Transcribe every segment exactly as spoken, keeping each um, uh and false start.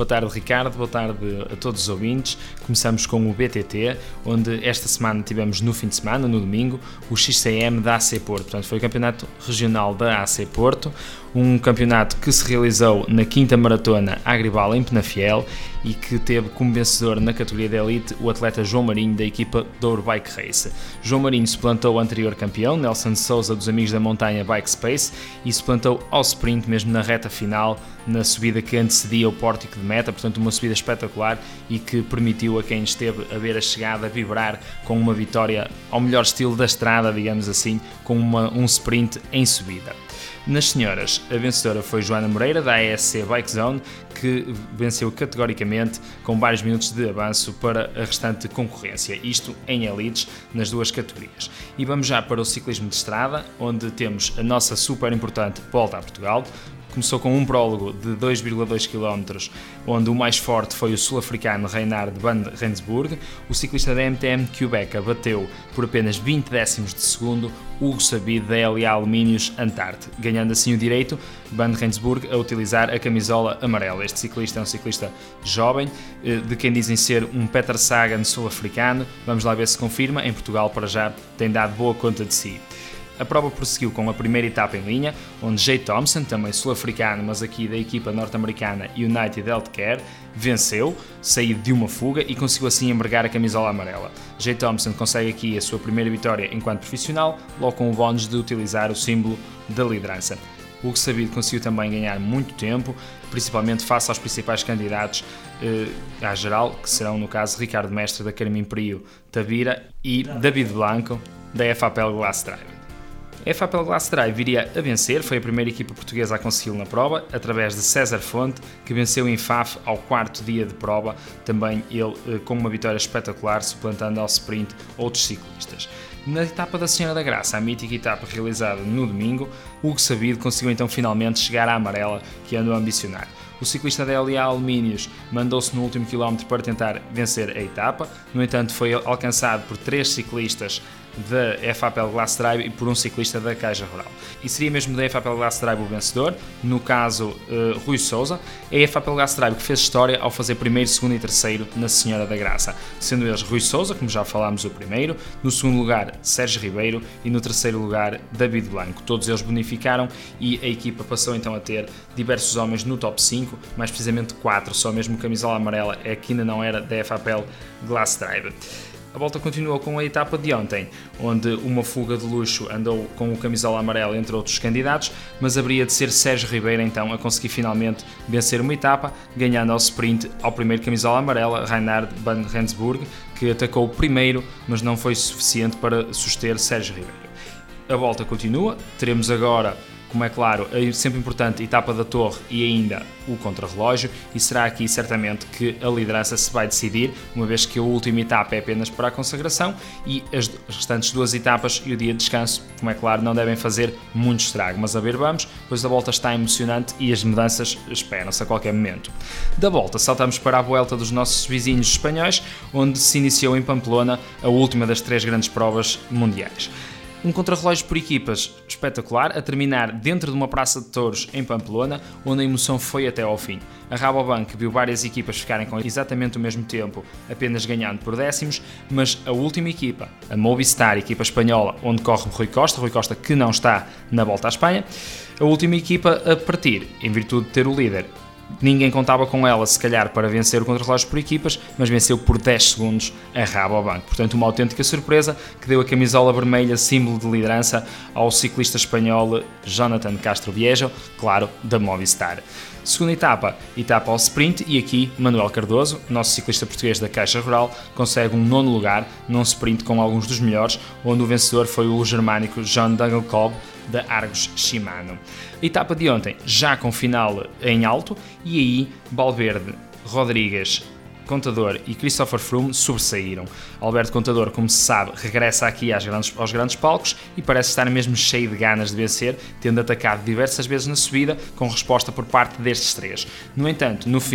tarde, Ricardo, boa tarde a todos os ouvintes. Começamos com o B T T, onde esta semana tivemos no fim de semana, no domingo, o X C M da A C Porto. Portanto, foi o campeonato regional da A C Porto, um campeonato que se realizou na quinta maratona Agribal em Penafiel e que teve como vencedor na categoria de elite o atleta João Marinho da equipa Douro Bike Race. João Marinho suplantou o anterior campeão, Nelson de Souza dos Amigos da Montanha Bike Space, e suplantou ao sprint mesmo na reta final, na subida que antecedia o pórtico de meta, portanto uma subida espetacular e que permitiu a quem esteve a ver a chegada vibrar com uma vitória ao melhor estilo da estrada, digamos assim, com uma, um sprint em subida. Nas senhoras, a vencedora foi Joana Moreira, da A S C Bike Zone, que venceu categoricamente com vários minutos de avanço para a restante concorrência, isto em elites nas duas categorias. E vamos já para o ciclismo de estrada, onde temos a nossa super importante Volta a Portugal. Começou com um prólogo de dois vírgula dois quilómetros, onde o mais forte foi o sul-africano Reinhard van Rensburg. O ciclista da M T M Quebec bateu por apenas vinte décimos de segundo Hugo Sabido da L A Alumínios Antarte, ganhando assim o direito Van Rensburg a utilizar a camisola amarela. Este ciclista é um ciclista jovem, de quem dizem ser um Peter Sagan sul-africano. Vamos lá ver se confirma. Em Portugal, para já, tem dado boa conta de si. A prova prosseguiu com a primeira etapa em linha, onde Jay Thompson, também sul-africano, mas aqui da equipa norte-americana United Healthcare, venceu, saído de uma fuga e conseguiu assim embargar a camisola amarela. Jay Thompson consegue aqui a sua primeira vitória enquanto profissional, logo com o bónus de utilizar o símbolo da liderança. Hugo Sabido conseguiu também ganhar muito tempo, principalmente face aos principais candidatos eh, à geral, que serão no caso Ricardo Mestre da Carmim Perio Tavira e David Blanco da F A P L Glass Drive. A F A P L Glass Drive viria a vencer, foi a primeira equipa portuguesa a consegui-lo na prova, através de César Fonte, que venceu em Faf ao quarto dia de prova, também ele com uma vitória espetacular, suplantando ao sprint outros ciclistas. Na etapa da Senhora da Graça, a mítica etapa realizada no domingo, Hugo Sabido conseguiu então finalmente chegar à amarela que andou a ambicionar. O ciclista da L A Alumínios mandou-se no último quilómetro para tentar vencer a etapa, no entanto foi alcançado por três ciclistas da F A P L Glass Drive e por um ciclista da Caixa Rural. E seria mesmo da F A P L Glass Drive o vencedor, no caso uh, Rui Souza. É a F A P L Glass Drive que fez história ao fazer primeiro, segundo e terceiro na Senhora da Graça, sendo eles Rui Souza, como já falámos, o primeiro, no segundo lugar Sérgio Ribeiro e no terceiro lugar David Blanco. Todos eles bonificaram e a equipa passou então a ter diversos homens no top cinco, mais precisamente quatro, só mesmo camisola amarela é que ainda não era da F A P L Glass Drive. A volta continuou com a etapa de ontem, onde uma fuga de luxo andou com o camisola amarela entre outros candidatos, mas haveria de ser Sérgio Ribeiro então a conseguir finalmente vencer uma etapa, ganhando ao sprint ao primeiro camisola amarela, Reinhard van Rensburg, que atacou primeiro, mas não foi suficiente para suster Sérgio Ribeiro. A volta continua, teremos agora, como é claro, é sempre importante a etapa da Torre e ainda o contrarrelógio, e será aqui certamente que a liderança se vai decidir, uma vez que a última etapa é apenas para a consagração e as restantes duas etapas e o dia de descanso, como é claro, não devem fazer muito estrago, mas a ver vamos, pois a volta está emocionante e as mudanças esperam-se a qualquer momento. Da volta saltamos para a Vuelta dos nossos vizinhos espanhóis, onde se iniciou em Pamplona a última das três grandes provas mundiais. Um contrarrelógio por equipas espetacular, a terminar dentro de uma praça de touros em Pamplona, onde a emoção foi até ao fim. A Rabobank viu várias equipas ficarem com exatamente o mesmo tempo, apenas ganhando por décimos, mas a última equipa, a Movistar, equipa espanhola, onde corre Rui Costa, Rui Costa que não está na Volta à Espanha, a última equipa a partir, em virtude de ter o líder. Ninguém contava com ela, se calhar, para vencer o contrarrelógio por equipas, mas venceu por dez segundos a Rabobank. Portanto, uma autêntica surpresa que deu a camisola vermelha, símbolo de liderança, ao ciclista espanhol Jonathan Castro Viejo, claro, da Movistar. Segunda etapa, etapa ao sprint, e aqui Manuel Cardoso, nosso ciclista português da Caixa Rural, consegue um nono lugar num sprint com alguns dos melhores, onde o vencedor foi o germânico John Degenkolb da Argos Shimano. A etapa de ontem, já com final em alto, e aí Valverde, Rodrigues, Contador e Christopher Froome sobressaíram. Alberto Contador, como se sabe, regressa aqui às grandes, aos grandes palcos e parece estar mesmo cheio de ganas de vencer, tendo atacado diversas vezes na subida, com resposta por parte destes três. No entanto, no fim,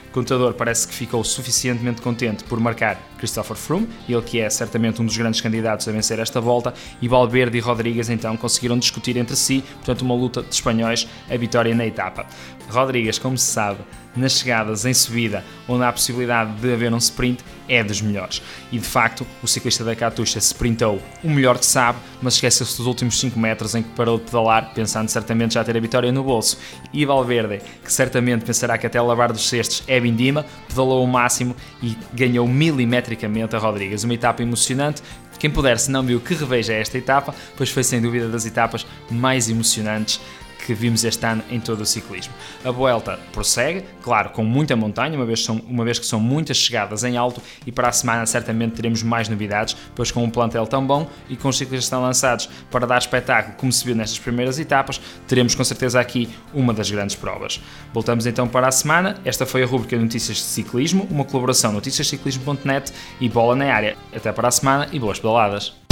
O contador parece que ficou suficientemente contente por marcar Christopher Froome, ele que é certamente um dos grandes candidatos a vencer esta volta, e Valverde e Rodrigues então conseguiram discutir entre si, portanto uma luta de espanhóis, a vitória na etapa. Rodrigues, como se sabe, nas chegadas em subida, onde há a possibilidade de haver um sprint, é dos melhores. E de facto, o ciclista da Katusha sprintou o melhor que sabe, mas esqueceu-se dos últimos cinco metros em que parou de pedalar, pensando certamente já ter a vitória no bolso. E Valverde, que certamente pensará que até o lavar dos cestos é vindima, pedalou o máximo e ganhou milimetricamente a Rodrigues. Uma etapa emocionante. Quem puder, se não viu, que reveja esta etapa, pois foi sem dúvida das etapas mais emocionantes que vimos este ano em todo o ciclismo. A Vuelta prossegue, claro, com muita montanha, uma vez, são, uma vez que são muitas chegadas em alto, e para a semana certamente teremos mais novidades, pois com um plantel tão bom e com os ciclistas tão lançados para dar espetáculo como se viu nestas primeiras etapas, teremos com certeza aqui uma das grandes provas. Voltamos então para a semana. Esta foi a rubrica de Notícias de Ciclismo, uma colaboração noticias ciclismo ponto net e Bola na Área. Até para a semana e boas pedaladas!